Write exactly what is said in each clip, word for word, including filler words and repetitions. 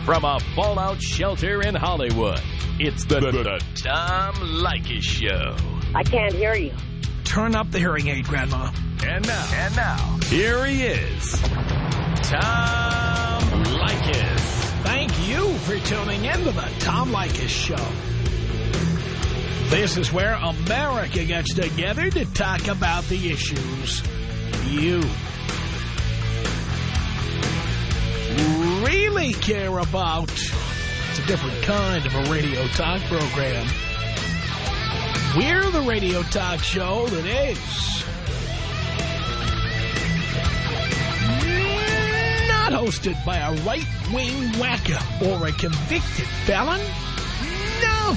From a fallout shelter in Hollywood, it's the, the, the Tom Leykis Show. I can't hear you. Turn up the hearing aid, Grandma. And now, and now, here he is, Tom Leykis. Thank you for tuning in to the Tom Leykis Show. This is where America gets together to talk about the issues you really care about. It's a different kind of a radio talk program. We're the radio talk show that is not hosted by a right-wing wacko or a convicted felon. No.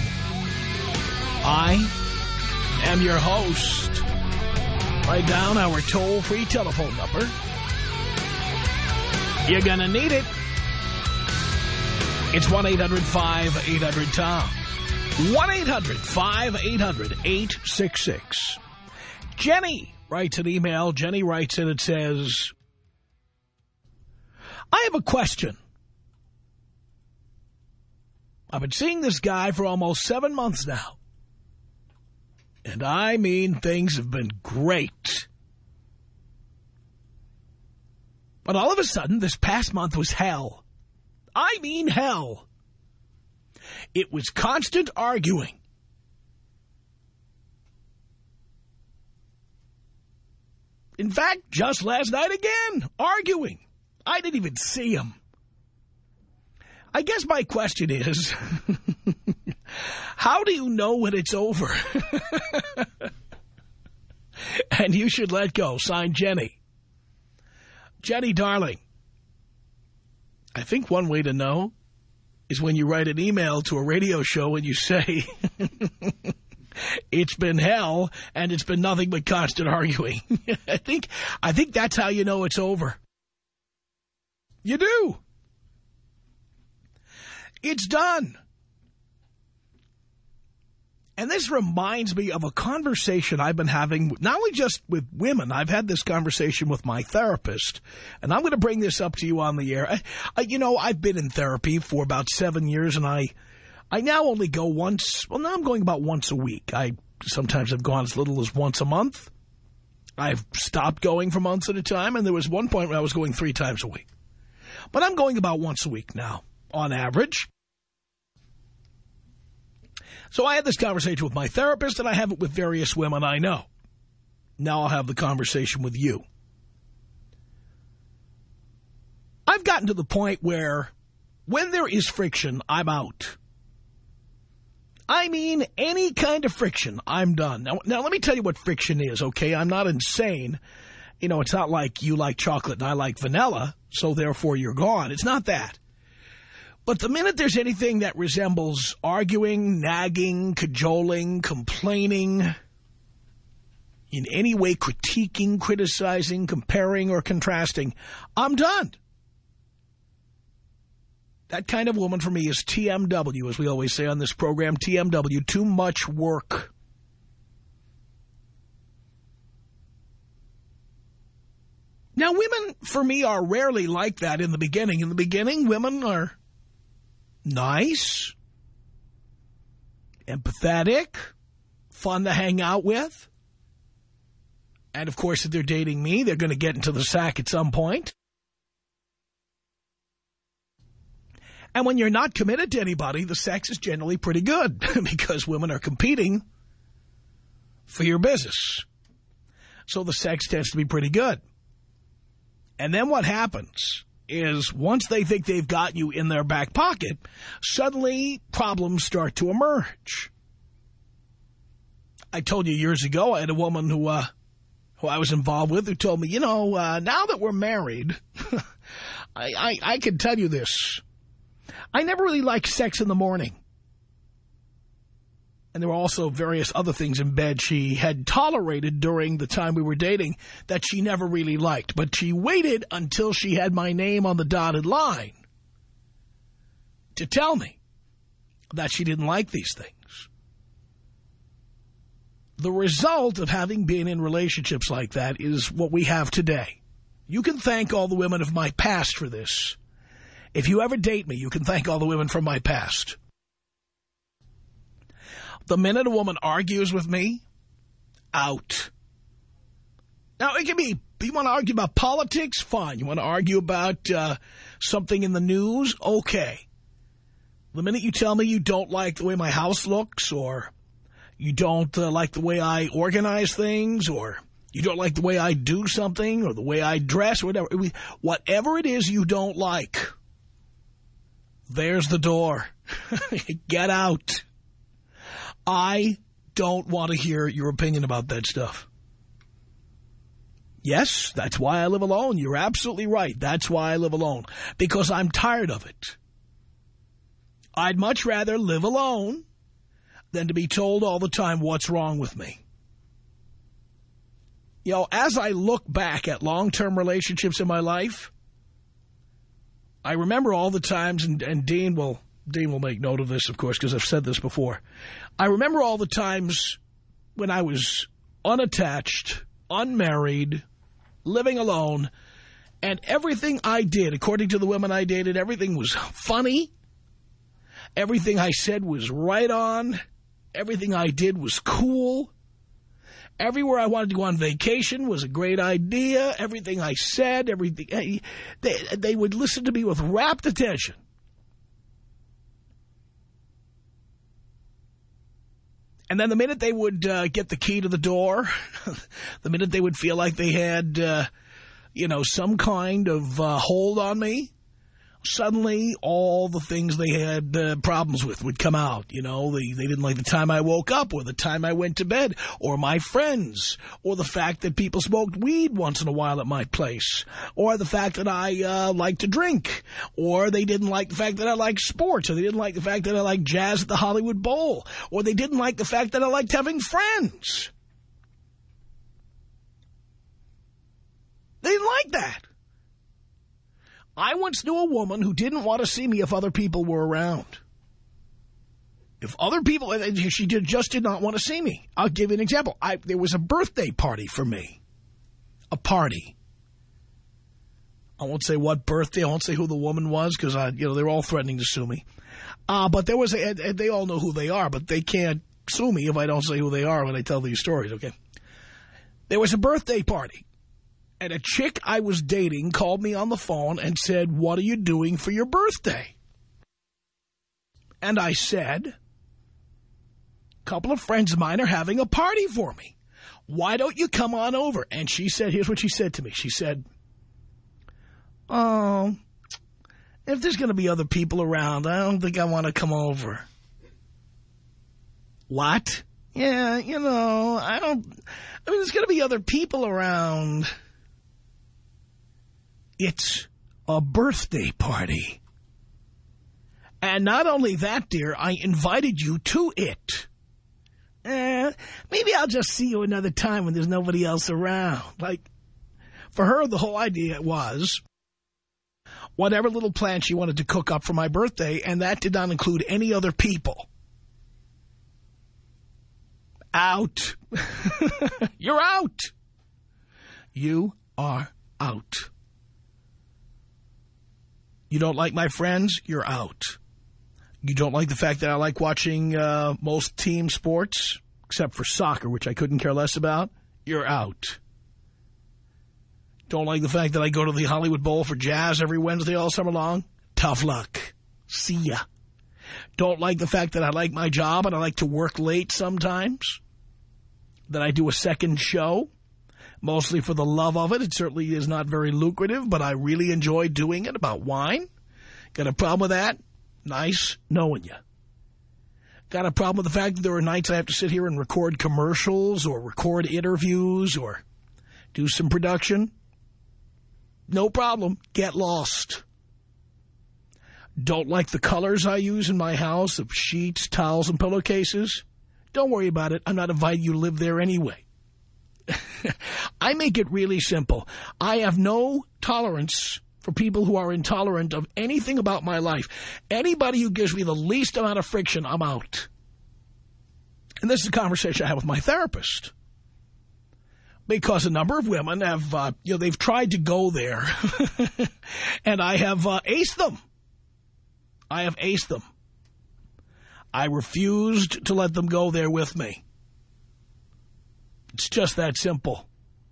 I am your host. Write down our toll-free telephone number. You're gonna need it. It's one eight hundred five eight hundred Tom. one eight hundred five eight hundred eight six six. Jenny writes an email. Jenny writes in, it says, I have a question. I've been seeing this guy for almost seven months now. And I mean, things have been great. But all of a sudden, this past month was hell. I mean hell. It was constant arguing. In fact, just last night again, arguing. I didn't even see him. I guess my question is, how do you know when it's over? And you should let go. Signed, Jenny. Jenny, darling, I think one way to know is when you write an email to a radio show and you say, it's been hell and it's been nothing but constant arguing. I think, I think that's how you know it's over. You do. It's done. And this reminds me of a conversation I've been having, not only just with women. I've had this conversation with my therapist, and I'm going to bring this up to you on the air. I, I, you know, I've been in therapy for about seven years, and I, I now only go once. Well, now I'm going about once a week. I sometimes have gone as little as once a month. I've stopped going for months at a time, and there was one point where I was going three times a week. But I'm going about once a week now, on average. So I had this conversation with my therapist, and I have it with various women I know. Now I'll have the conversation with you. I've gotten to the point where when there is friction, I'm out. I mean, any kind of friction, I'm done. Now, now let me tell you what friction is, okay? I'm not insane. You know, it's not like you like chocolate and I like vanilla, so therefore you're gone. It's not that. But the minute there's anything that resembles arguing, nagging, cajoling, complaining, in any way critiquing, criticizing, comparing, or contrasting, I'm done. That kind of woman for me is T M W, as we always say on this program, T M W, too much work. Now, women, for me, are rarely like that in the beginning. In the beginning, women are nice, empathetic, fun to hang out with. And, of course, if they're dating me, they're going to get into the sack at some point. And when you're not committed to anybody, the sex is generally pretty good because women are competing for your business. So the sex tends to be pretty good. And then what happens is once they think they've got you in their back pocket, suddenly problems start to emerge. I told you years ago I had a woman who, uh, who I was involved with who told me, you know, uh, now that we're married, I, I, I can tell you this. I never really liked sex in the morning. And there were also various other things in bed she had tolerated during the time we were dating that she never really liked. But she waited until she had my name on the dotted line to tell me that she didn't like these things. The result of having been in relationships like that is what we have today. You can thank all the women of my past for this. If you ever date me, you can thank all the women from my past. The minute a woman argues with me, out. Now, it can be, you want to argue about politics? Fine. You want to argue about uh, something in the news? Okay. The minute you tell me you don't like the way my house looks, or you don't uh, like the way I organize things, or you don't like the way I do something, or the way I dress, or whatever, whatever it is you don't like, there's the door. Get out. I don't want to hear your opinion about that stuff. Yes, that's why I live alone. You're absolutely right. That's why I live alone. Because I'm tired of it. I'd much rather live alone than to be told all the time what's wrong with me. You know, as I look back at long-term relationships in my life, I remember all the times, and, and Dean will Dean will make note of this, of course, because I've said this before. I remember all the times when I was unattached, unmarried, living alone, and everything I did, according to the women I dated, everything was funny. Everything I said was right on. Everything I did was cool. Everywhere I wanted to go on vacation was a great idea. Everything I said, everything, they, they would listen to me with rapt attention. And then the minute they would uh, get the key to the door, the minute they would feel like they had, uh, you know, some kind of uh, hold on me, suddenly all the things they had uh, problems with would come out. You know, they, they didn't like the time I woke up, or the time I went to bed, or my friends, or the fact that people smoked weed once in a while at my place, or the fact that I uh, like to drink, or they didn't like the fact that I like sports, or they didn't like the fact that I like jazz at the Hollywood Bowl, or they didn't like the fact that I liked having friends. They didn't like that. I once knew a woman who didn't want to see me if other people were around. If other people, she did, just did not want to see me. I'll give you an example. I, there was a birthday party for me. A party. I won't say what birthday. I won't say who the woman was, because I, you know, they're all threatening to sue me. Uh, but there was a, and they all know who they are, but they can't sue me if I don't say who they are when I tell these stories, okay? There was a birthday party. And a chick I was dating called me on the phone and said, "What are you doing for your birthday?" And I said, "A couple of friends of mine are having a party for me. Why don't you come on over?" And she said, here's what she said to me. She said, "Oh, if there's going to be other people around, I don't think I want to come over." What? Yeah, you know, I don't, I mean, there's going to be other people around. It's a birthday party. And not only that, dear, I invited you to it. Eh, maybe I'll just see you another time when there's nobody else around. Like, for her, the whole idea was whatever little plan she wanted to cook up for my birthday, and that did not include any other people. Out. You're out. You are out. You don't like my friends? You're out. You don't like the fact that I like watching uh, most team sports, except for soccer, which I couldn't care less about? You're out. Don't like the fact that I go to the Hollywood Bowl for jazz every Wednesday all summer long? Tough luck. See ya. Don't like the fact that I like my job and I like to work late sometimes? That I do a second show? Mostly for the love of it. It certainly is not very lucrative, but I really enjoy doing it, about wine. Got a problem with that? Nice knowing you. Got a problem with the fact that there are nights I have to sit here and record commercials or record interviews or do some production? No problem. Get lost. Don't like the colors I use in my house of sheets, towels, and pillowcases? Don't worry about it. I'm not inviting you to live there anyway. I make it really simple. I have no tolerance for people who are intolerant of anything about my life. Anybody who gives me the least amount of friction, I'm out. And this is a conversation I have with my therapist. Because a number of women have, uh, you know, they've tried to go there. And I have uh, aced them. I have aced them. I refused to let them go there with me. It's just that simple.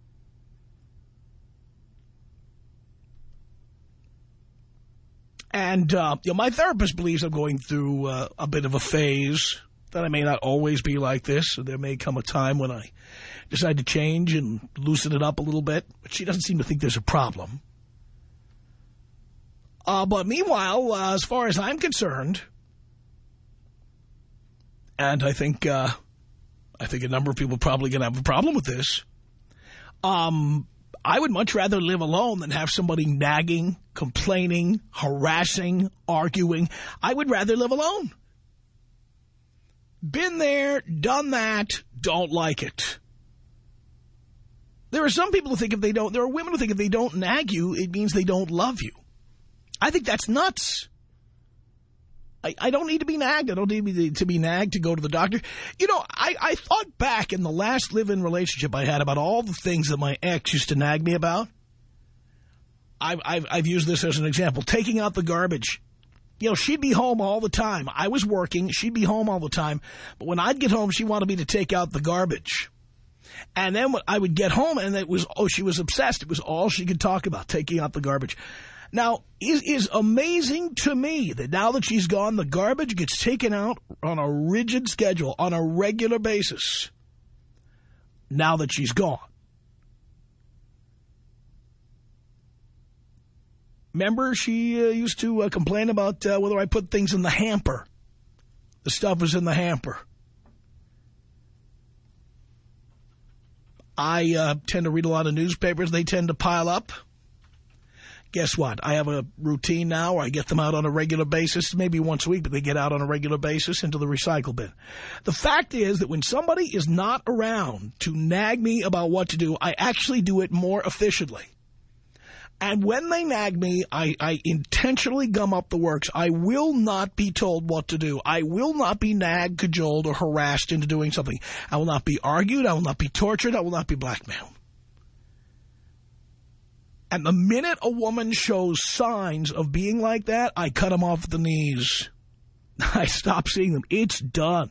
And uh, you know, my therapist believes I'm going through uh, a bit of a phase, that I may not always be like this. So there may come a time when I decide to change and loosen it up a little bit. But she doesn't seem to think there's a problem. Uh, but meanwhile, uh, as far as I'm concerned, and I think uh, I think a number of people are probably going to have a problem with this, um, I would much rather live alone than have somebody nagging, complaining, harassing, arguing. I would rather live alone. Been there, done that, don't like it. There are some people who think if they don't, there are women who think if they don't nag you, it means they don't love you. I think that's nuts. I, I don't need to be nagged. I don't need to be nagged to go to the doctor. You know, I, I thought back in the last live-in relationship I had about all the things that my ex used to nag me about. I've, I've, I've used this as an example. Taking out the garbage. You know, she'd be home all the time. I was working. She'd be home all the time. But when I'd get home, she wanted me to take out the garbage. And then when I would get home, and it was, oh, she was obsessed. It was all she could talk about, taking out the garbage. Now, it is amazing to me that now that she's gone, the garbage gets taken out on a rigid schedule, on a regular basis, now that she's gone. Remember, she uh, used to uh, complain about uh, whether I put things in the hamper. The stuff was in the hamper. I uh, tend to read a lot of newspapers. They tend to pile up. Guess what? I have a routine now where I get them out on a regular basis, maybe once a week, but they get out on a regular basis into the recycle bin. The fact is that when somebody is not around to nag me about what to do, I actually do it more efficiently. And when they nag me, I, I intentionally gum up the works. I will not be told what to do. I will not be nagged, cajoled, or harassed into doing something. I will not be argued. I will not be tortured. I will not be blackmailed. And the minute a woman shows signs of being like that, I cut them off at the knees. I stop seeing them. It's done.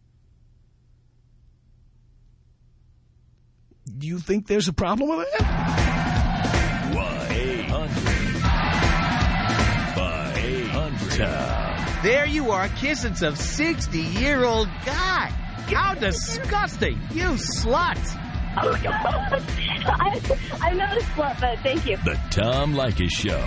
Do you think there's a problem with it? one eight hundred five eight hundred There you are, kissing some sixty-year-old guy. How disgusting. You slut. Oh, God. I, I'm not a slut, but thank you. The Tom Leykis Show.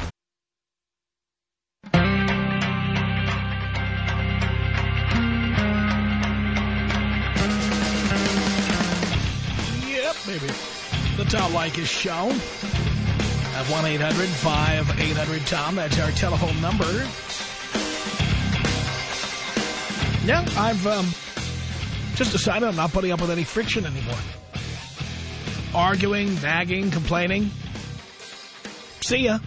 Yep, baby. The Tom Leykis Show. At one eight hundred five eight hundred Tom. That's our telephone number. Yeah, I've um, just decided I'm not putting up with any friction anymore. Arguing, nagging, complaining. See ya.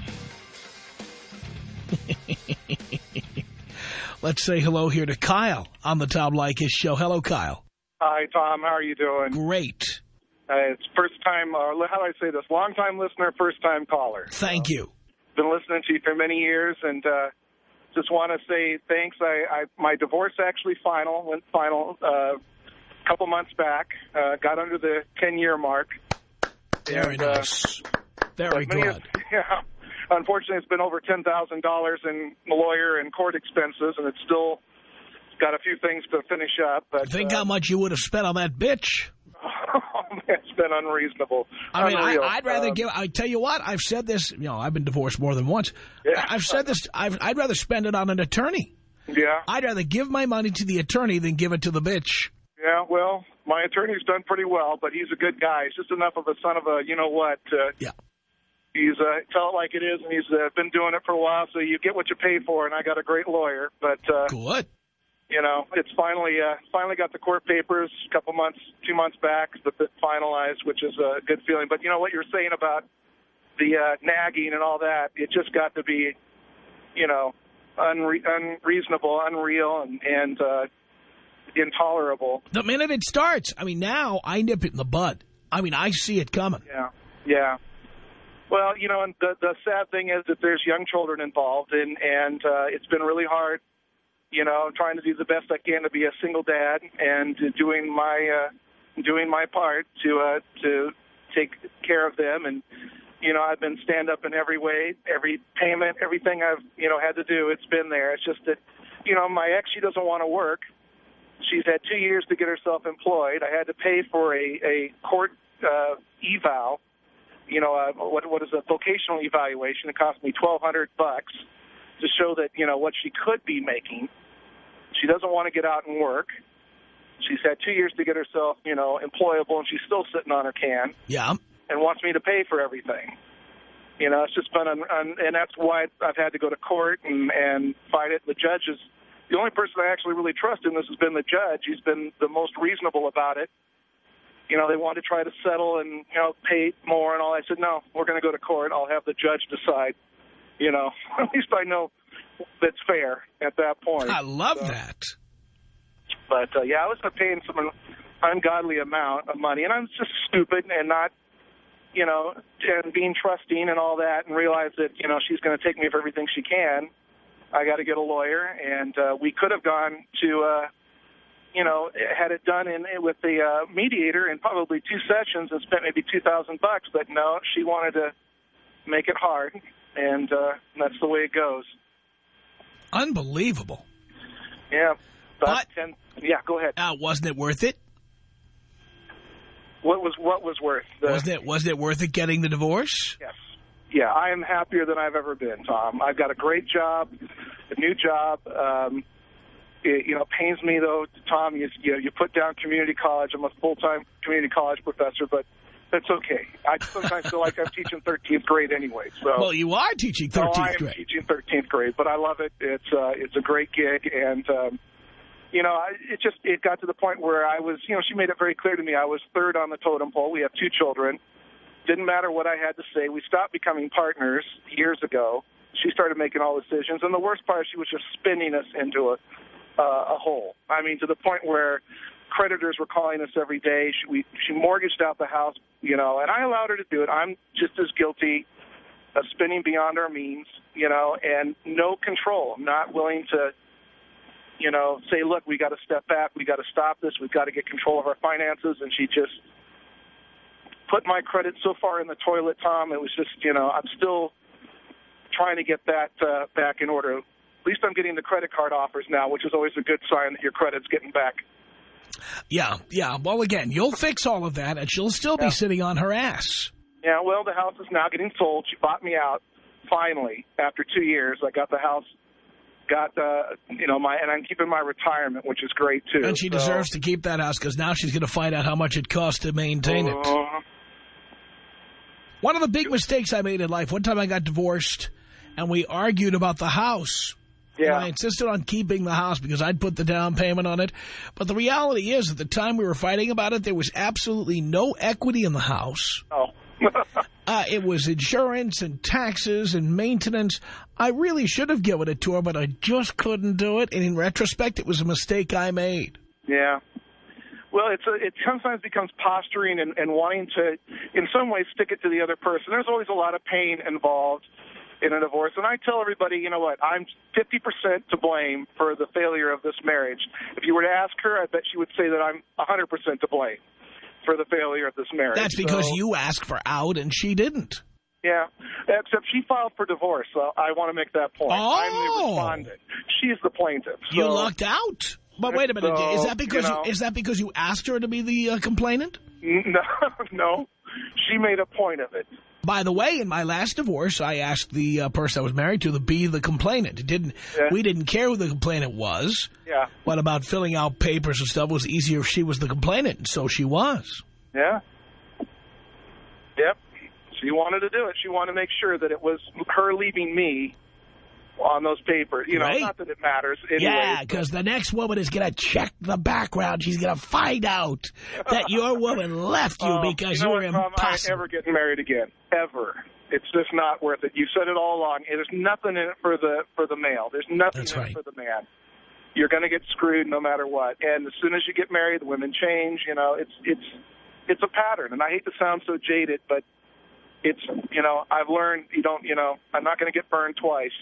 Let's say hello here to Kyle on the Tom Leykis Show. Hello, Kyle. Hi, Tom. How are you doing? Great. Uh, it's first time, uh, how do I say this? Long time listener, first time caller. Thank uh, you. Been listening to you for many years, and uh, just want to say thanks. I, I my divorce actually final went final uh, a couple months back. Uh, got under the ten year mark. Very and, nice. Uh, Very good. As, yeah. Unfortunately, it's been over ten thousand dollars in lawyer and court expenses, and it's still got a few things to finish up. But think uh, how much you would have spent on that bitch. It's been unreasonable. I mean, I, Unreal. I'd rather um, give, I tell you what, I've said this, you know, I've been divorced more than once. Yeah. I've said this, I've, I'd rather spend it on an attorney. Yeah. I'd rather give my money to the attorney than give it to the bitch. Yeah, well, my attorney's done pretty well, but he's a good guy. He's just enough of a son of a, you know what. Uh, yeah. He's, uh, tell it like it is, and he's uh, been doing it for a while, so you get what you pay for, and I got a great lawyer. But, uh, good. You know, it's finally uh, finally got the court papers a couple months, two months back, but finalized, which is a good feeling. But you know what you're saying about the uh, nagging and all that, it just got to be, you know, unre unreasonable, unreal, and, and uh, intolerable. The minute it starts, I mean, now I nip it in the bud. I mean, I see it coming. Yeah, yeah. Well, you know, and the the sad thing is that there's young children involved, and and uh, it's been really hard. You know, I'm trying to do the best I can to be a single dad and doing my uh, doing my part to uh, to take care of them. And you know, I've been stand up in every way, every payment, everything I've you know had to do. It's been there. It's just that, you know, my ex, she doesn't want to work. She's had two years to get herself employed. I had to pay for a a court uh, eval. You know, uh, what what is a vocational evaluation? It cost me twelve hundred bucks to show that, you know, what she could be making. She doesn't want to get out and work. She's had two years to get herself, you know, employable, and she's still sitting on her can. Yeah. And wants me to pay for everything. You know, it's just been, un, un, and that's why I've had to go to court and, and fight it. The judge is the only person I actually really trust in this has been the judge. He's been the most reasonable about it. You know, they wanted to try to settle and, you know, pay more and all. I said, no, we're going to go to court. I'll have the judge decide. You know, at least I know that's fair at that point. I love so, that. But, uh, yeah, I was paying some ungodly amount of money, and I'm just stupid and not, you know, and being trusting and all that, and realize that, you know, she's going to take me for everything she can. I got to get a lawyer, and uh, we could have gone to, uh, you know, had it done in with the uh, mediator in probably two sessions and spent maybe two thousand bucks. But no, she wanted to make it hard, and uh, that's the way it goes. Unbelievable. Yeah. But, ten, yeah, go ahead. Uh, wasn't it worth it? What was what was worth? The, wasn't it wasn't it worth it getting the divorce? Yes. Yeah, I am happier than I've ever been, Tom. I've got a great job, a new job. Um, it, you know, pains me, though, Tom, you, you, you put down community college. I'm a full-time community college professor, but that's okay. I sometimes feel like I'm teaching thirteenth grade anyway. So. Well, you are teaching thirteenth no, I am grade. teaching thirteenth grade, but I love it. It's uh, it's a great gig, and, um, you know, I, it just it got to the point where I was, you know, she made it very clear to me I was third on the totem pole. We have two children. Didn't matter what I had to say. We stopped becoming partners years ago. She started making all decisions, and the worst part is she was just spinning us into a uh, a hole. I mean, to the point where creditors were calling us every day. She, we, she mortgaged out the house, you know, and I allowed her to do it. I'm just as guilty of spinning beyond our means, you know, and no control. I'm not willing to, you know, say, look, we got to step back. We got to stop this. We've got to get control of our finances. And she just put my credit so far in the toilet, Tom. It was just, you know, I'm still trying to get that uh, back in order. At least I'm getting the credit card offers now, which is always a good sign that your credit's getting back. Yeah, yeah. Well, again, you'll fix all of that, and she'll still yeah. be sitting on her ass. Yeah, well, the house is now getting sold. She bought me out, finally, after two years. I got the house, got, uh, you know, my, and I'm keeping my retirement, which is great, too. And she so. deserves to keep that house, because now she's going to find out how much it costs to maintain uh, it. One of the big mistakes I made in life, one time I got divorced, and we argued about the house. Yeah. And I insisted on keeping the house because I'd put the down payment on it. But the reality is, at the time we were fighting about it, there was absolutely no equity in the house. Oh. uh, it was insurance and taxes and maintenance. I really should have given it to her, but I just couldn't do it. And in retrospect, it was a mistake I made. Yeah. Well, it's a, it sometimes becomes posturing and, and wanting to, in some ways, stick it to the other person. There's always a lot of pain involved in a divorce. And I tell everybody, you know what, I'm fifty percent to blame for the failure of this marriage. If you were to ask her, I bet she would say that I'm one hundred percent to blame for the failure of this marriage. That's because so, you asked for out and she didn't. Yeah, except she filed for divorce, so I want to make that point. Oh. I'm the respondent. She's the plaintiff. So. You lucked out. But wait a minute, So, is that because you know, you, is that because you asked her to be the uh, complainant? No, no. She made a point of it. By the way, in my last divorce, I asked the uh, person I was married to to be the complainant. It didn't. Yeah. We didn't care who the complainant was. Yeah. What about filling out papers and stuff was easier if she was the complainant, and so she was. Yeah. Yep. She wanted to do it. She wanted to make sure that it was her leaving me on those papers. You know, right. Not that it matters anyway. Yeah, because the next woman is going to check the background. She's going to find out that your woman left you uh, because you, know you were what, Tom, impossible. I ain't ever getting married again. Ever. It's just not worth it. You said it all along. There's nothing in it for the for the male. There's nothing That's in right. it for the man. You're going to get screwed no matter what. And as soon as you get married, the women change. You know, it's it's it's a pattern. And I hate to sound so jaded, but it's, you know, I've learned you don't, you know, I'm not going to get burned twice.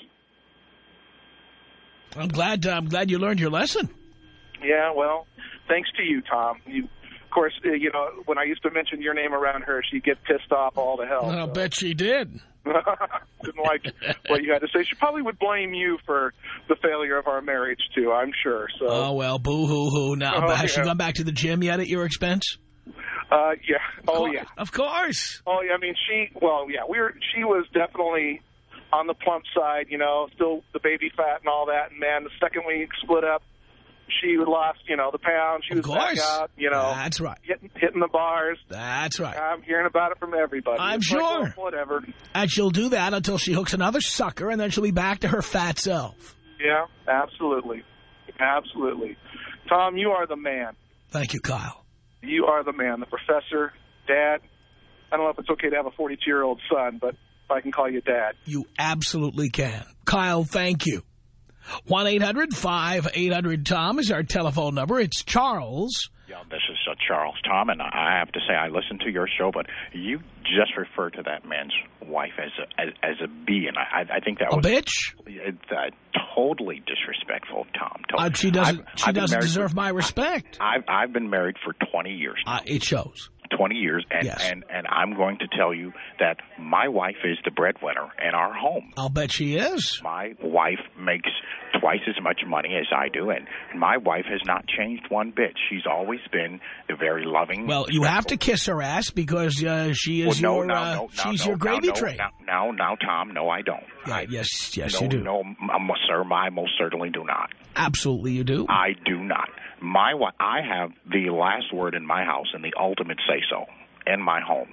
I'm glad, uh, I'm glad you learned your lesson. Yeah, well, thanks to you, Tom. You, of course, uh, you know, when I used to mention your name around her, she'd get pissed off all to hell. I so. bet she did. Didn't like what you had to say. She probably would blame you for the failure of our marriage, too, I'm sure. So. Oh, well, boo-hoo-hoo. Now, oh, has yeah. she gone back to the gym yet at your expense? Uh, yeah. Oh, course. yeah. Of course. Oh, yeah. I mean, she, well, yeah, we were, she was definitely on the plump side, you know, still the baby fat and all that. And, man, the second we split up, she lost, you know, the pound. She of was course. back out, you know. That's right. Hitting, hitting the bars. That's right. I'm hearing about it from everybody. I'm it's sure. Like, well, whatever. And she'll do that until she hooks another sucker, and then she'll be back to her fat self. Yeah, absolutely. Absolutely. Tom, you are the man. Thank you, Kyle. You are the man, the professor, Dad. I don't know if it's okay to have a forty-two-year-old son, but if I can call you Dad. You absolutely can. Kyle, thank you. one eight hundred five eight hundred Tom is our telephone number. It's Charles. Yeah, this is uh, Charles, Tom, and I have to say I listen to your show, but you just refer to that man's wife as a as, as a B, and I, I think that a was bitch. It's uh, totally disrespectful, Tom. Totally. Uh, she doesn't. I've, she I've doesn't deserve for, my respect. I've I've been married for twenty years now. Uh, it shows. twenty years, and, yes. and, and I'm going to tell you that my wife is the breadwinner in our home. I'll bet she is. My wife makes twice as much money as I do, and my wife has not changed one bit. She's always been a very loving. Well, you have to kiss her ass because uh, she is well, no, your no, uh, no, no, she's no, your gravy no, train. Now, now, now, Tom, no, I don't. Yeah, I, yes, yes, no, you do. No, um, sir, I most certainly do not. Absolutely, you do. I do not. My, I have the last word in my house and the ultimate say-so in my home.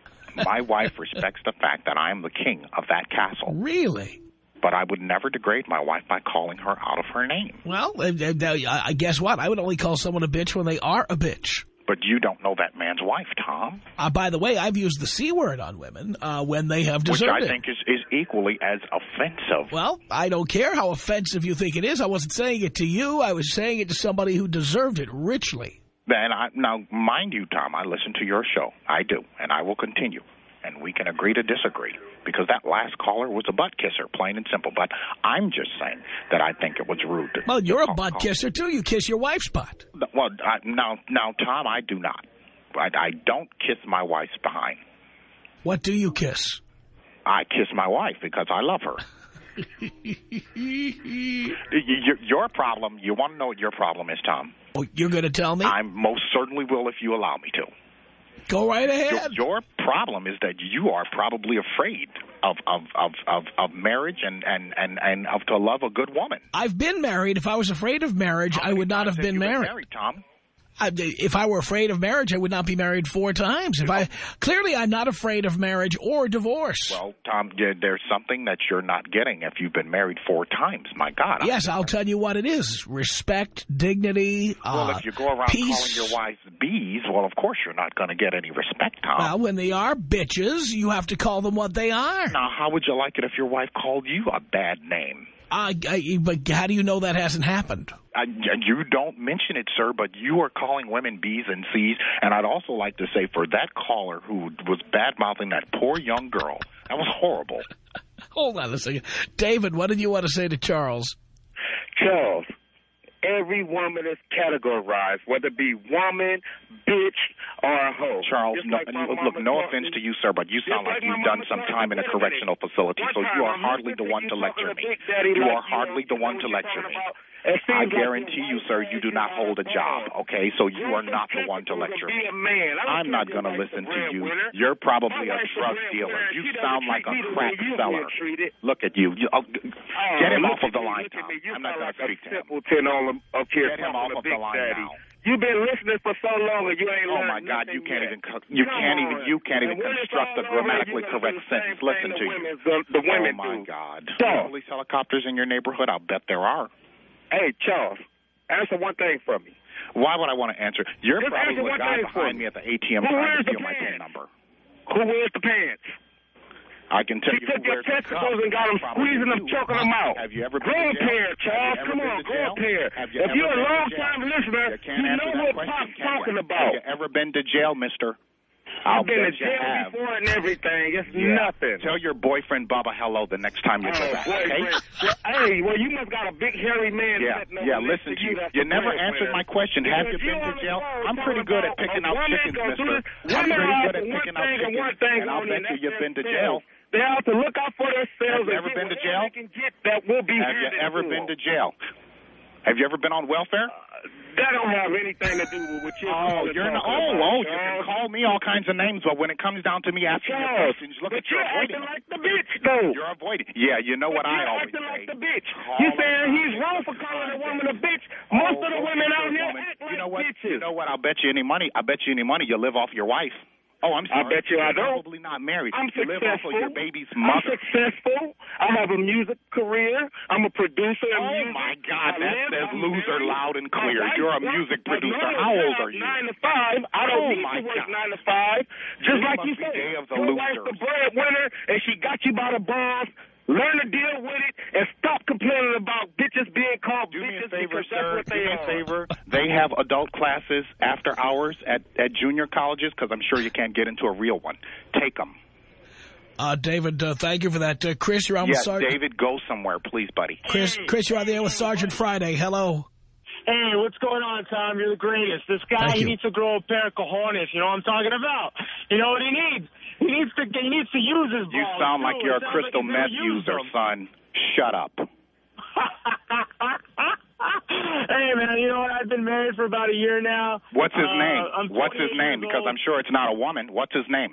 My wife respects the fact that I am the king of that castle. Really? But I would never degrade my wife by calling her out of her name. Well, uh, uh, I guess what? I would only call someone a bitch when they are a bitch. But you don't know that man's wife, Tom. Uh, by the way, I've used the C word on women uh, when they have deserved it. Which I think is, is equally as offensive. Well, I don't care how offensive you think it is. I wasn't saying it to you. I was saying it to somebody who deserved it richly. And I, now, mind you, Tom, I listen to your show. I do, and I will continue. And we can agree to disagree, because that last caller was a butt kisser, plain and simple. But I'm just saying that I think it was rude. To, well, you're to a butt call. kisser, too. You kiss your wife's butt. Well, I, now, now, Tom, I do not. I, I don't kiss my wife's behind. What do you kiss? I kiss my wife because I love her. your, your problem, you want to know what your problem is, Tom? Oh, you're going to tell me? I most certainly will if you allow me to. Go right ahead. Your, your problem is that you are probably afraid of of, of, of, of marriage and, and, and, and of to love a good woman. I've been married. If I was afraid of marriage, I would not have been married. married, Tom? I, if I were afraid of marriage, I would not be married four times. If I clearly, I'm not afraid of marriage or divorce. Well, Tom, there's something that you're not getting if you've been married four times. My God. Yes, I'll tell you what it is. Respect, dignity, Well, uh, if you go around peace. calling your wife bees, well, of course you're not going to get any respect, Tom. Well, when they are bitches, you have to call them what they are. Now, how would you like it if your wife called you a bad name? Uh, I, but how do you know that hasn't happened? Uh, you don't mention it, sir, but you are calling women B's and C's. And I'd also like to say for that caller who was bad-mouthing that poor young girl, that was horrible. Hold on a second. David, what did you want to say to Charles? Charles, every woman is categorized, whether it be woman, bitch, or a hoe. Charles, Just no, like my look, mama no taught offense me. to you, sir, but you sound Just like like you've my done mama some taught time me. in a Wait a correctional minute. facility, One so time you are my hardly sister the one used to talking lecture to me. Big Daddy You like are hardly you the know, one you to know lecture what me. you're talking about. It seems I like guarantee your you, sir, wife you do not is hold a job, okay? So you are not the one to lecture me. I'm not going to listen to you. You're probably a drug dealer. You sound like a crack seller. Look at you. you oh, get him off of the line, Tom. I'm not going to speak to him. Get him off of the line now. You've been listening for so long and you ain't Oh learned my God! You can't yet. even you Come can't even on. you can't even And when it's construct a all over, grammatically you're gonna correct do the sentence. same Listen thing to the you. women do- The women oh my do. God! Charles. Police helicopters in your neighborhood? I'll bet there are. Hey, Charles, answer one thing for me. Why would I want to answer? You're Just probably answer the one guy thing for behind me. me at the A T M Who trying wears to the steal my pants? PIN number. Who wears the pants? I can tell She you took who your wears the testicles cuffs. and got them Probably squeezing them, you. choking them out. Have you ever been Go to up jail? here, Charles. Have you ever Come been on, to go jail? up here. Have you If ever you're a been to long-time jail? listener, You can't you answer know that what question, Pop's can talking you? about. Have you ever been to jail, mister? I'll I've been to bet you jail have. before and everything. It's Yeah. nothing. Tell your boyfriend Bubba hello the next time you go Oh, back, boy, okay? boy. Well, hey, well, you must got a big hairy man. Yeah, sitting over yeah, next listen, to you, that's you a never breadwinner. answered my question. Have you Because been to on the jail? phone I'm pretty talking good at about picking a out woman chickens, go mister. do this, I'm women pretty are good at one picking out thing and chickens, one thing and I'll only, bet you and you've that's been to themselves. jail. They have to look out for themselves. Have you and ever get been to whatever jail? They can get that will be Have you handed ever to been them. to jail? Have you ever been on welfare? That don't have anything to do with what you're Oh, talking you're not. about, Oh, oh, you can Charles. call me all kinds of names, but when it comes down to me asking you Charles, questions, look but at you're you're avoiding. acting like the bitch, though. You're avoiding. Yeah, you know what But I you're always acting say. like the bitch. Call You her saying he's son. wrong for calling a woman a bitch? Oh, Most of the okay, women out good here woman. act like You know what? bitches. You know what? I'll bet you any money. I bet you any money you live off your wife. Oh, I'm sorry. I bet you I You're don't. probably not married. I'm you live off successful. of your baby's I'm mother. successful. I have a music career. I'm a producer of Oh, music. my God, I that live, says I'm loser married. loud and My clear. wife You're a works music a producer. normal How old job, are you? Nine to five. I don't Oh, need my to work God. nine to five. Just You like must you be said, gay of the your wife's losers. the breadwinner, and she got you by the balls. Learn to deal with it and stop complaining about bitches being called Do me a bitches favor, because that's sir. what Do they me a are. favor. They have adult classes after hours at, at junior colleges because I'm sure you can't get into a real one. Take them. Uh, David, uh, thank you for that. Uh, Chris, you're on with Yeah, Sergeant. David, go somewhere, please, buddy. Chris, Chris, you're on the air with Sergeant Friday. Hello. Hey, what's going on, Tom? You're the greatest. This guy, Thank he you. needs to grow a pair of cojones. You know what I'm talking about? You know what he needs? He needs to he needs to use his balls. You sound like too. you're It a sounds crystal like he's never meth used user, them. son. Shut up. Hey, man, you know what? I've been married for about a year now. What's his Uh, name? I'm What's his twenty-eight name? years Because old. I'm sure it's not a woman. What's his name?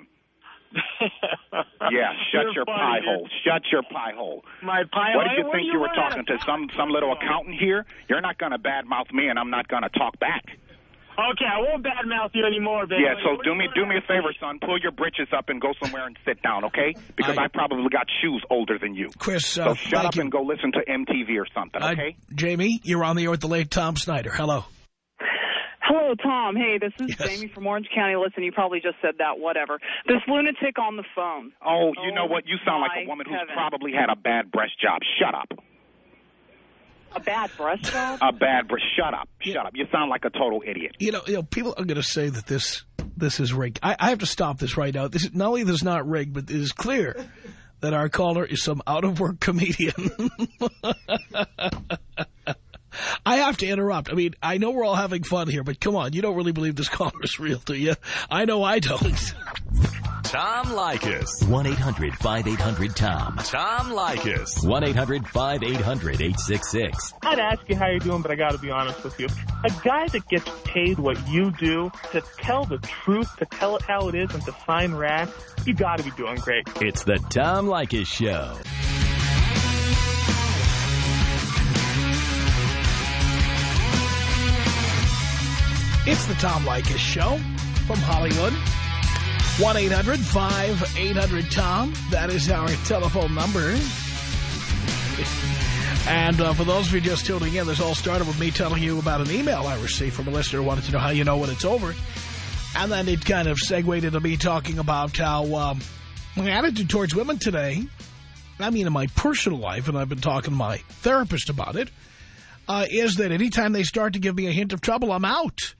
Yeah, shut You're your funny, pie dude. hole. Shut your pie hole. My pie What did hole? you What think do you were want? talking to? Some some little accountant here? You're not going to badmouth me, and I'm not going to talk back. Okay, I won't badmouth you anymore, baby. Yeah, so What do you me wanna do me a ask favor, son. Pull your britches up and go somewhere and sit down, okay? Because I- I, probably got shoes older than you. Chris, uh, So shut thank up you. and go listen to M T V or something, Uh, okay? Jamie, you're on the air with the late Tom Snyder. Hello. Hello, Tom. Hey, this is Yes. Jamie from Orange County. Listen, you probably just said that, whatever. This lunatic on the phone. Oh, you know Oh, what? You sound like my a woman who's heavens. probably had a bad breast job. Shut up. A bad breast job? A bad breast. Shut up. Shut up. You sound like a total idiot. You know, you know, people are going to say that this this is rigged. I, I have to stop this right now. This is, not only this is not rigged, but it is clear that our caller is some out-of-work comedian. I have to interrupt. I mean, I know we're all having fun here, but come on, you don't really believe this caller is real, do you? I know I don't. Tom Leykis. one eight hundred five eight hundred Tom. Tom Leykis. one eight hundred five eight hundred eight six six. I'd ask you how you're doing, but I got to be honest with you. A guy that gets paid what you do to tell the truth, to tell it how it is, and to sign racks, you got to be doing great. It's the Tom Leykis Show. It's the Tom Leykis Show from Hollywood. one eight hundred five eight hundred Tom. That is our telephone number. And uh, for those of you just tuning in, this all started with me telling you about an email I received from a listener who wanted to know how you know when it's over. And then it kind of segued into me talking about how um, my attitude towards women today, I mean in my personal life, and I've been talking to my therapist about it, uh, is that anytime they start to give me a hint of trouble, I'm out.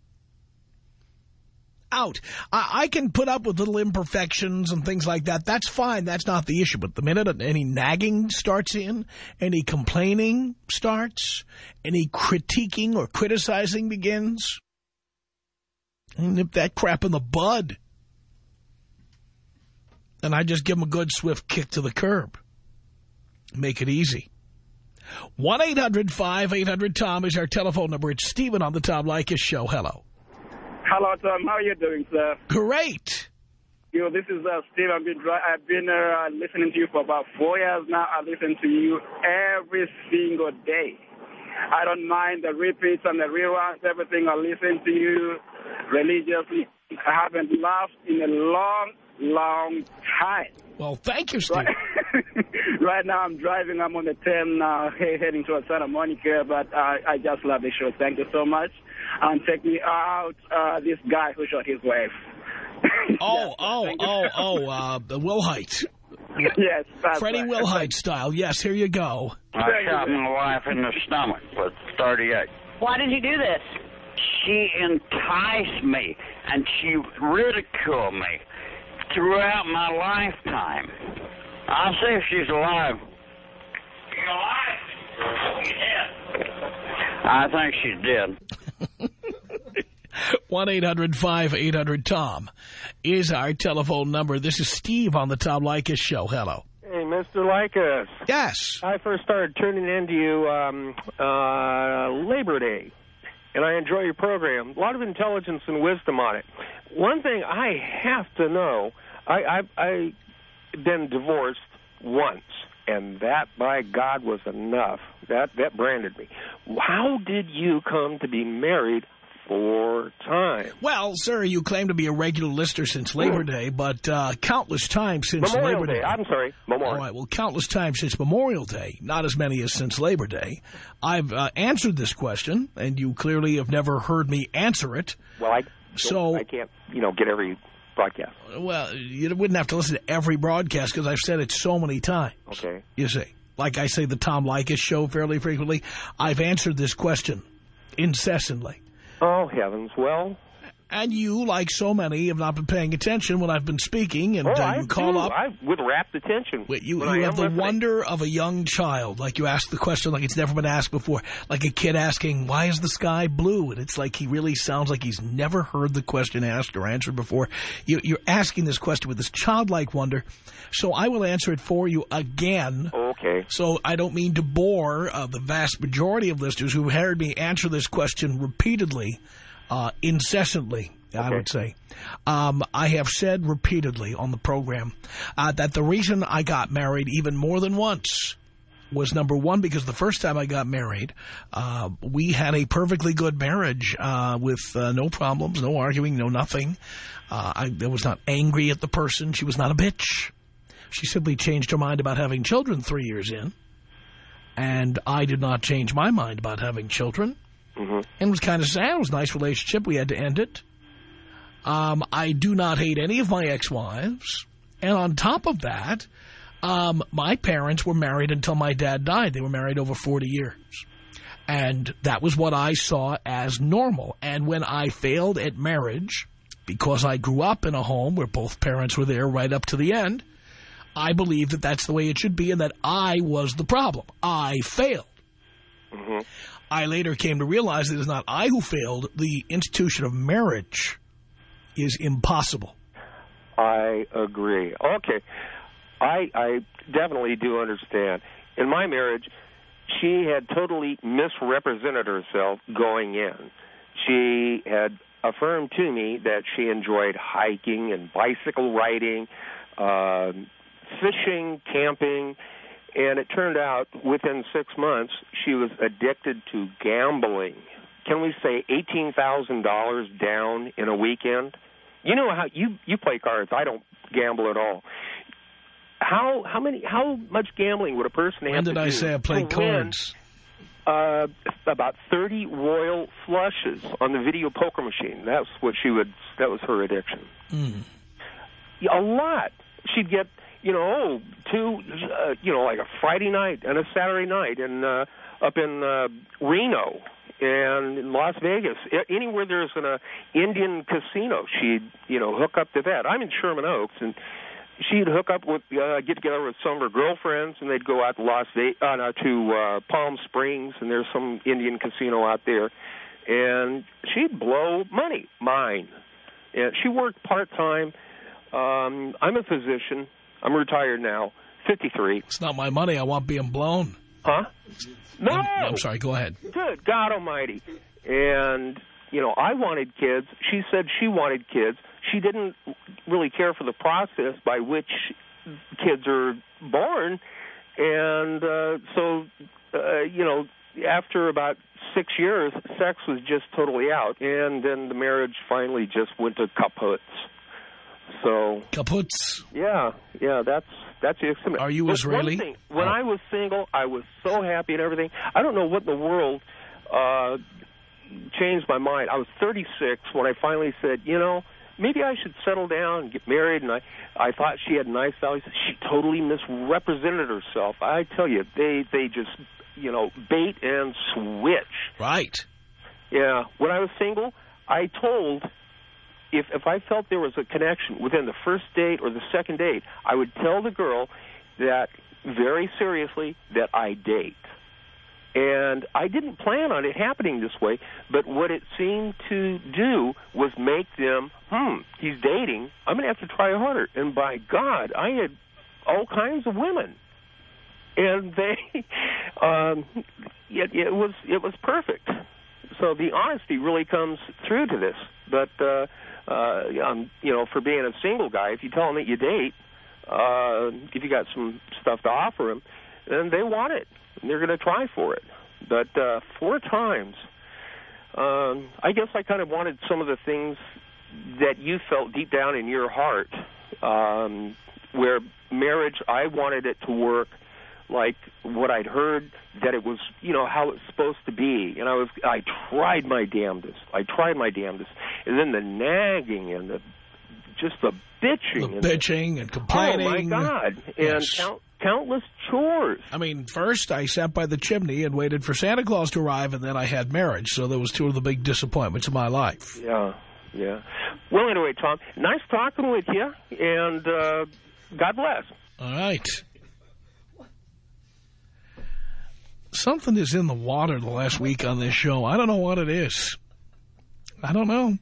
Out. I, I can put up with little imperfections and things like that. That's fine. That's not the issue. But the minute any nagging starts in, any complaining starts, any critiquing or criticizing begins, and nip that crap in the bud. And I just give them a good swift kick to the curb. Make it easy. one eight hundred five eight hundred Tom is our telephone number. It's Stephen on the Tom Leykis Show. Hello. Hello, Tom. How are you doing, sir? Great. You know, this is uh, Steve. I've been, I've been uh, listening to you for about four years now. I listen to you every single day. I don't mind the repeats and the reruns, everything. I listen to you religiously. I haven't laughed in a long, long time. Well, thank you, Steve. Right, right now I'm driving. I'm on the ten uh, heading towards Santa Monica, but uh, I just love the show. Thank you so much. And take me out, uh, this guy who shot his wife. Oh, yes, oh, oh, oh, uh, the Wilhite. Yes, that's Freddie right. Wilhite style. Yes, here you go. I shot my wife in the stomach with thirty-eight. Why did you do this? she enticed me, and she ridiculed me throughout my lifetime. I'll see if she's alive. She's alive? Yeah. I think she's dead. one eight hundred five eight hundred Tom is our telephone number. This is Steve on the Tom Leykis Show. Hello. Hey, Mister Leykis. Yes. I first started tuning into you um, uh, Labor Day, and I enjoy your program. A lot of intelligence and wisdom on it. One thing I have to know, I, I, I've been divorced once, and that, by God, was enough. That, that branded me. How did you come to be married four times? Well, sir, you claim to be a regular listener since Labor Day, but uh, countless times since Memorial Labor Day. Day. I'm sorry, Memorial. All right, well, countless times since Memorial Day, not as many as since Labor Day. I've uh, answered this question, and you clearly have never heard me answer it. Well, I, so, I can't, you know, get every broadcast. Well, you wouldn't have to listen to every broadcast because I've said it so many times. Okay. You see, like I say the Tom Leykis Show fairly frequently, I've answered this question incessantly. Oh, heavens. Well. And you, like so many, have not been paying attention when I've been speaking. And oh, uh, I you call do. up. I with rapt attention. You, when you I have the listening. wonder of a young child. Like you ask the question like it's never been asked before. Like a kid asking, why is the sky blue? And it's like he really sounds like he's never heard the question asked or answered before. You, you're asking this question with this childlike wonder. So I will answer it for you again. Okay. So I don't mean to bore uh, the vast majority of listeners who've heard me answer this question repeatedly, uh, incessantly, okay. I would say. Um, I have said repeatedly on the program uh, that the reason I got married even more than once was, number one, because the first time I got married, uh, we had a perfectly good marriage uh, with uh, no problems, no arguing, no nothing. Uh, I, I was not angry at the person. She was not a bitch. She simply changed her mind about having children three years in. And I did not change my mind about having children. Mm-hmm. And it was kind of sad. It was a nice relationship. We had to end it. Um, I do not hate any of my ex-wives. And on top of that, um, my parents were married until my dad died. They were married over forty years. And that was what I saw as normal. And when I failed at marriage, because I grew up in a home where both parents were there right up to the end, I believe that that's the way it should be and that I was the problem. I failed. Mm-hmm. I later came to realize that it is not I who failed. The institution of marriage is impossible. I agree. Okay. I, I definitely do understand. In my marriage, she had totally misrepresented herself going in. She had affirmed to me that she enjoyed hiking and bicycle riding, uh, fishing, camping, and it turned out within six months she was addicted to gambling. Can we say eighteen thousand dollars down in a weekend? You know how you, you play cards. I don't gamble at all. How how many how much gambling would a person when have to do? When did I say I played cards? Uh, about thirty royal flushes on the video poker machine. That's what she would. That was her addiction. Mm. A lot. She'd get, you know, oh, two, uh, you know, like a Friday night and a Saturday night, and uh, up in uh, Reno and in Las Vegas, anywhere there's an uh, Indian casino, she'd, you know, hook up to that. I'm in Sherman Oaks, and she'd hook up with, uh, get together with some of her girlfriends, and they'd go out to Las Vegas, uh, no, to uh, Palm Springs, and there's some Indian casino out there, and she'd blow money, mine. And she worked part time. Um, I'm a physician. I'm retired now, fifty-three. It's not my money. I want being blown. Huh? No. I'm, I'm sorry. Go ahead. Good God Almighty. And, you know, I wanted kids. She said she wanted kids. She didn't really care for the process by which kids are born. And uh, so, uh, you know, after about six years, sex was just totally out. And then the marriage finally just went to kaputs. So kaputs. Yeah, yeah, that's that's the estimate. Are you but Israeli? One thing, when oh. I was single, I was so happy and everything. I don't know what in the world uh, changed my mind. I was thirty-six when I finally said, you know, maybe I should settle down and get married. And I, I thought she had nice values. She totally misrepresented herself. I tell you, they they just, you know, bait and switch. Right. Yeah. When I was single, I told, if if I felt there was a connection within the first date or the second date, I would tell the girl that, very seriously, that I date. And I didn't plan on it happening this way, but what it seemed to do was make them, hmm, he's dating, I'm going to have to try harder. And by God, I had all kinds of women. And they, um, it, it was it was perfect. So the honesty really comes through to this. But, uh, uh, um, you know, for being a single guy, if you tell them that you date, uh, if you got some stuff to offer them, then they want it. And they're going to try for it. But uh, four times, um, I guess I kind of wanted some of the things that you felt deep down in your heart, um, where marriage, I wanted it to work like what I'd heard that it was, you know, how it's supposed to be. And I was, I tried my damnedest. I tried my damnedest. And then the nagging and the, just the bitching. The and bitching the, and complaining. Oh, my God. Yes. And count, countless chores. I mean, first I sat by the chimney and waited for Santa Claus to arrive, and then I had marriage. So there was two of the big disappointments of my life. Yeah, yeah. Well, anyway, Tom, nice talking with you, and uh, God bless. All right. Something is in the water the last week on this show. I don't know what it is. I don't know.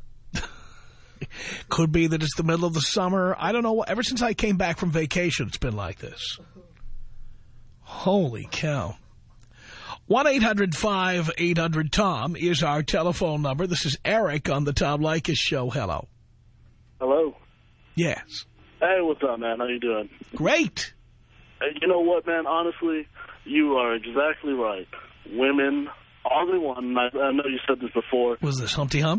Could be that it's the middle of the summer. I don't know. Ever since I came back from vacation, it's been like this. Holy cow. one eight hundred five eight hundred Tom is our telephone number. This is Eric on the Tom Leykis Show. Hello. Hello. Yes. Hey, what's up, man? How you doing? Great. Hey, you know what, man? Honestly, you are exactly right. Women, all they want, and I, I know you said this before. Was this Humpty Hump?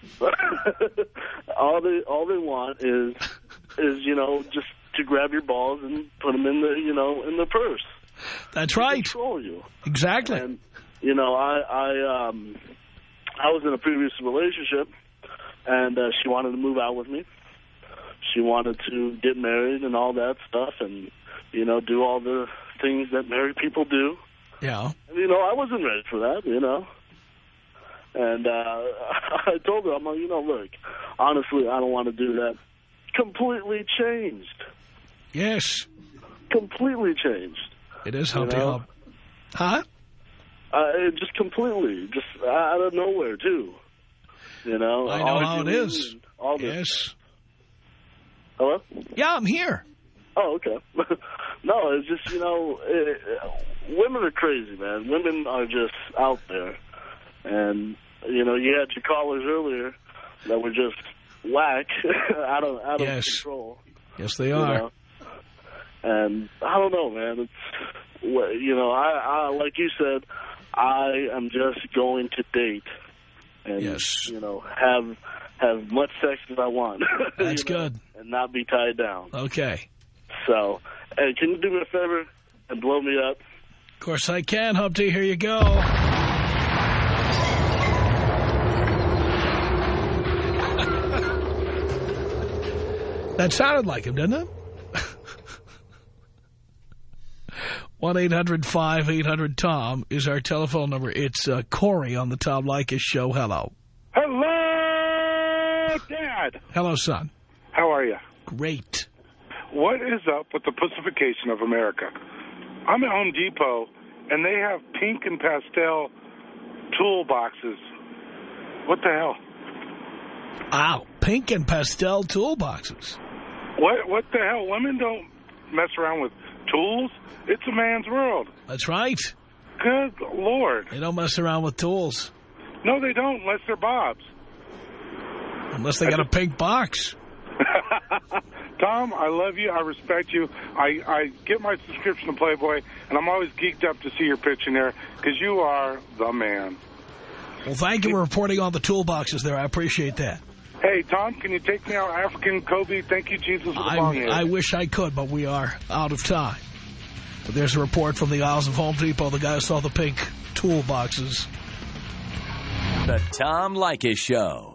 all they all they want is is you know just to grab your balls and put them in the you know in the purse. That's right. Control you exactly. And you know I I um I was in a previous relationship, and uh, she wanted to move out with me. She wanted to get married and all that stuff, and you know do all the things that married people do. Yeah. And, you know I wasn't ready for that. You know. And uh, I told her, I'm like, you know, look, honestly, I don't want to do that. Completely changed. Yes. Completely changed. It is Humpty you know? Hump. Huh? Uh, it just completely, just out of nowhere, too. You know? I know how it is. All this. Yes. Hello? Yeah, I'm here. Oh, okay. No, it's just, you know, it, women are crazy, man. Women are just out there. And, you know, you had your callers earlier that were just whack, out of, out yes. of control. Yes, they you are. Know? And I don't know, man. It's, you know, I, I like you said, I am just going to date and, yes. you know, have have much sex as I want. That's you know, good. And not be tied down. Okay. So, hey, can you do me a favor and blow me up? Of course I can, Humpty. Here you go. That sounded like him, didn't it? one eight hundred five eight hundred Tom is our telephone number. It's uh, Corey on the Tom Leykis Show. Hello. Hello, Dad. Hello, son. How are you? Great. What is up with the pussification of America? I'm at Home Depot, and they have pink and pastel toolboxes. What the hell? Wow, pink and pastel toolboxes. What what the hell? Women don't mess around with tools. It's a man's world. That's right. Good Lord. They don't mess around with tools. No, they don't, unless they're Bob's. Unless they got a pink box. Tom, I love you. I respect you. I, I get my subscription to Playboy, and I'm always geeked up to see your pitch in there, because you are the man. Well, thank you for reporting on the toolboxes there. I appreciate that. Hey, Tom, can you take me out African Kobe? Thank you, Jesus, with the bong I, I wish I could, but we are out of time. But there's a report from the aisles of Home Depot. The guy saw the pink toolboxes. The Tom Leykis Show.